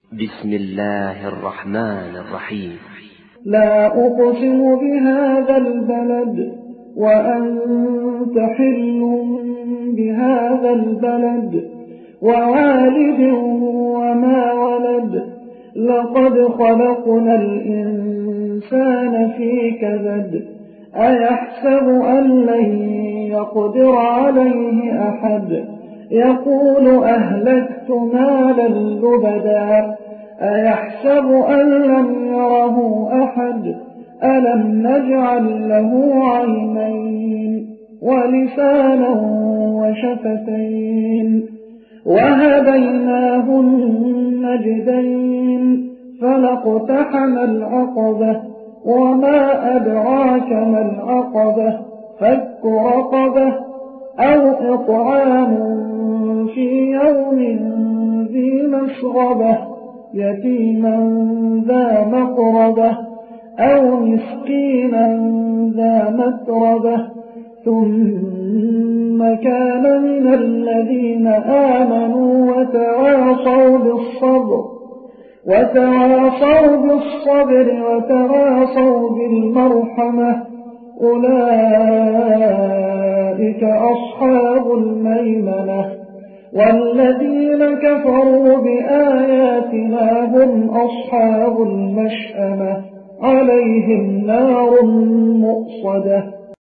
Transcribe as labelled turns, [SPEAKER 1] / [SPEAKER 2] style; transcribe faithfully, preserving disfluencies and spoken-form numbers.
[SPEAKER 1] بسم الله الرحمن الرحيم.
[SPEAKER 2] لا أقسم بهذا البلد وأنت حل بهذا البلد ووالد وما ولد لقد خلقنا الإنسان في كبد أيحسب أن لن يقدر عليه أحد يقول أهلكت مالا لبدا أيحسب أن لم يره أحد ألم نجعل له عينين ولسانا وشفتين وهديناه النجدين فلاقتحم العقبة وما أدراك ما العقبة فك رقبة أو إطعام في يوم ذي مسغبة يتيما ذا مقربة أو مسكينا ذا متربة ثم كان من الذين آمنوا وتواصوا بالصبر وتواصوا بالصبر وتواصوا بالمرحمة أولئك أصحاب الميمنة والذين كفروا بآياتنا هم أصحاب المشأمة عليهم نار مؤصدة